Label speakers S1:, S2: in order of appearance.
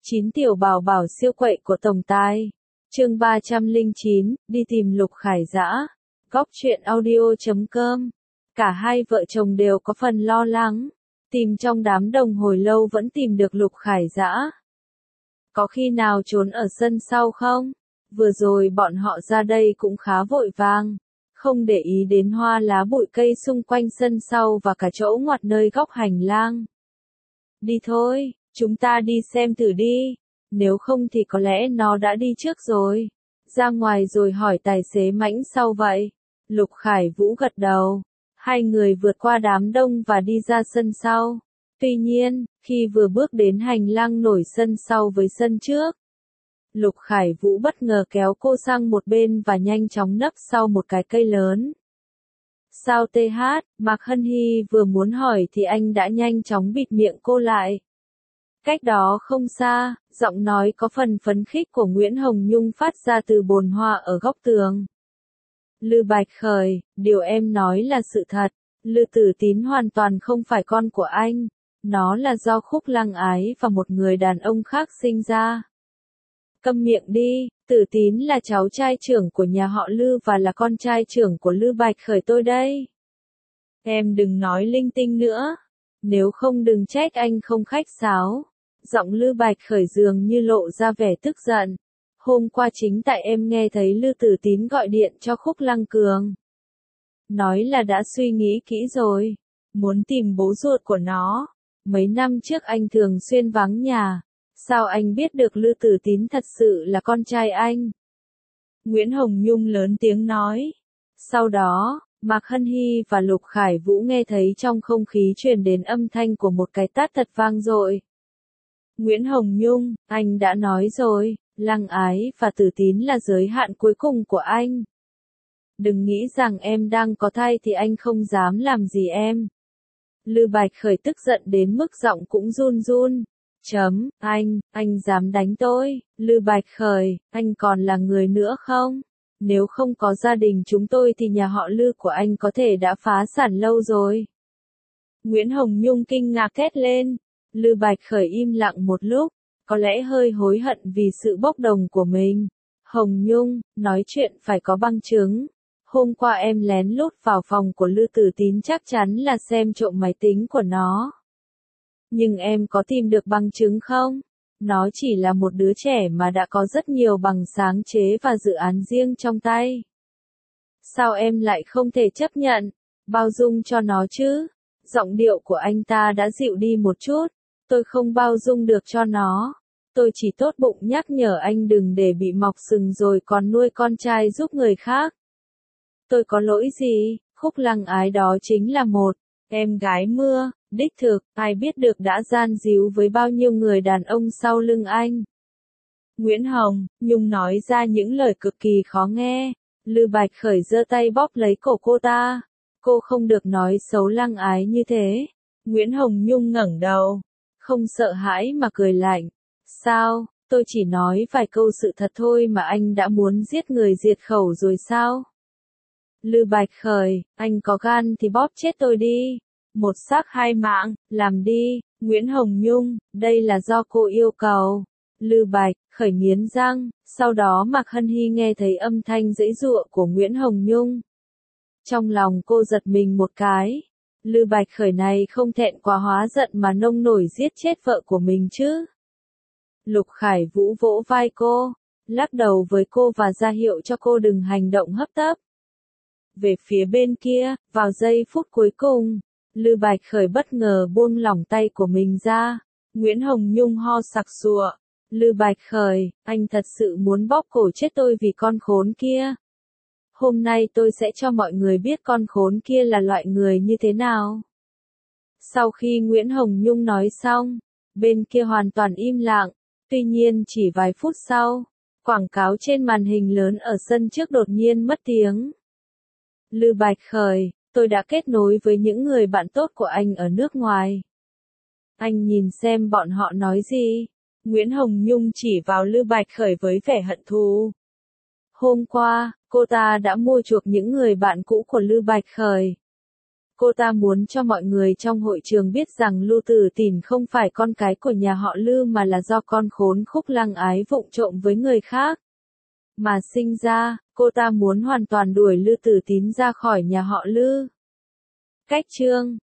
S1: 9 tiểu bảo bảo siêu quậy của tổng tài. Chương 309, đi tìm Lục Khải Dã. Góc truyện audio.com. Cả hai vợ chồng đều có phần lo lắng. Tìm trong đám đông hồi lâu vẫn tìm được Lục Khải Dã. Có khi nào trốn ở sân sau không? Vừa rồi bọn họ ra đây cũng khá vội vàng. Không để ý đến hoa lá bụi cây xung quanh sân sau và cả chỗ ngoặt nơi góc hành lang. Đi thôi, chúng ta đi xem thử đi. Nếu không thì có lẽ nó đã đi trước rồi. Ra ngoài rồi hỏi tài xế mãnh sau vậy. Lục Khải Vũ gật đầu. Hai người vượt qua đám đông và đi ra sân sau. Tuy nhiên, khi vừa bước đến hành lang nổi sân sau với sân trước, Lục Khải Vũ bất ngờ kéo cô sang một bên và nhanh chóng nấp sau một cái cây lớn. Sao TH, Mạc Hân Hy vừa muốn hỏi thì anh đã nhanh chóng bịt miệng cô lại. Cách đó không xa, giọng nói có phần phấn khích của Nguyễn Hồng Nhung phát ra từ bồn hoa ở góc tường. Lư Bạch Khởi, điều em nói là sự thật. Lư Tử Tín hoàn toàn không phải con của anh. Nó là do Khúc Lăng Ái và một người đàn ông khác sinh ra. Câm miệng đi, Tử Tín là cháu trai trưởng của nhà họ Lư và là con trai trưởng của Lư Bạch Khởi tôi đây. Em đừng nói linh tinh nữa. Nếu không đừng trách anh không khách sáo. Giọng Lư Bạch Khởi dường như lộ ra vẻ tức giận. Hôm qua chính tại em nghe thấy Lư Tử Tín gọi điện cho Khúc Lăng Cường. Nói là đã suy nghĩ kỹ rồi. Muốn tìm bố ruột của nó. Mấy năm trước anh thường xuyên vắng nhà. Sao anh biết được Lư Tử Tín thật sự là con trai anh? Nguyễn Hồng Nhung lớn tiếng nói. Sau đó, Mạc Hân Hy và Lục Khải Vũ nghe thấy trong không khí truyền đến âm thanh của một cái tát thật vang dội. Nguyễn Hồng Nhung, anh đã nói rồi, Lăng Ái và Tử Tín là giới hạn cuối cùng của anh. Đừng nghĩ rằng em đang có thai thì anh không dám làm gì em. Lư Bạch Khởi tức giận đến mức giọng cũng run run. Anh dám đánh tôi, Lư Bạch Khởi, anh còn là người nữa không? Nếu không có gia đình chúng tôi thì nhà họ Lư của anh có thể đã phá sản lâu rồi. Nguyễn Hồng Nhung kinh ngạc thét lên. Lư Bạch Khởi im lặng một lúc, có lẽ hơi hối hận vì sự bốc đồng của mình. Hồng Nhung, nói chuyện phải có bằng chứng. Hôm qua em lén lút vào phòng của Lư Tử Tín chắc chắn là xem trộm máy tính của nó. Nhưng em có tìm được bằng chứng không? Nó chỉ là một đứa trẻ mà đã có rất nhiều bằng sáng chế và dự án riêng trong tay. Sao em lại không thể chấp nhận, bao dung cho nó chứ? Giọng điệu của anh ta đã dịu đi một chút. Tôi không bao dung được cho nó. Tôi chỉ tốt bụng nhắc nhở anh đừng để bị mọc sừng rồi còn nuôi con trai giúp người khác. Tôi có lỗi gì? Khúc Lăng Ái đó chính là một em gái mưa, đích thực, ai biết được đã gian díu với bao nhiêu người đàn ông sau lưng anh. Nguyễn Hồng Nhung nói ra những lời cực kỳ khó nghe. Lư Bạch Khởi giơ tay bóp lấy cổ cô ta. Cô không được nói xấu Lăng Ái như thế. Nguyễn Hồng Nhung ngẩng đầu, không sợ hãi mà cười lạnh. Sao, tôi chỉ nói vài câu sự thật thôi mà anh đã muốn giết người diệt khẩu rồi sao? Lư Bạch Khởi, anh có gan thì bóp chết tôi đi. Một xác hai mạng, làm đi. Nguyễn Hồng Nhung, đây là do cô yêu cầu. Lư Bạch Khởi nghiến răng, sau đó Mạc Hân Hy nghe thấy âm thanh giãy giụa của Nguyễn Hồng Nhung. Trong lòng cô giật mình một cái. Lư Bạch Khởi này không thẹn quá hóa giận mà nông nổi giết chết vợ của mình chứ. Lục Khải Vũ vỗ vai cô, lắc đầu với cô và ra hiệu cho cô đừng hành động hấp tấp. Về phía bên kia, vào giây phút cuối cùng, Lư Bạch Khởi bất ngờ buông lỏng tay của mình ra. Nguyễn Hồng Nhung ho sặc sụa. Lư Bạch Khởi, anh thật sự muốn bóp cổ chết tôi vì con khốn kia. Hôm nay tôi sẽ cho mọi người biết con khốn kia là loại người như thế nào. Sau khi Nguyễn Hồng Nhung nói xong, bên kia hoàn toàn im lặng. Tuy nhiên chỉ vài phút sau, quảng cáo trên màn hình lớn ở sân trước đột nhiên mất tiếng. Lư Bạch Khởi, tôi đã kết nối với những người bạn tốt của anh ở nước ngoài. Anh nhìn xem bọn họ nói gì. Nguyễn Hồng Nhung chỉ vào Lư Bạch Khởi với vẻ hận thù. Hôm qua, cô ta đã mua chuộc những người bạn cũ của Lư Bạch Khởi. cô ta muốn cho mọi người trong hội trường biết rằng Lưu Tử Tìn không phải con cái của nhà họ Lưu mà là do con khốn khúc Lăng Ái vụng trộm với người khác mà sinh ra, cô ta muốn hoàn toàn đuổi Lưu Tử Tín ra khỏi nhà họ Lưu. Cách chương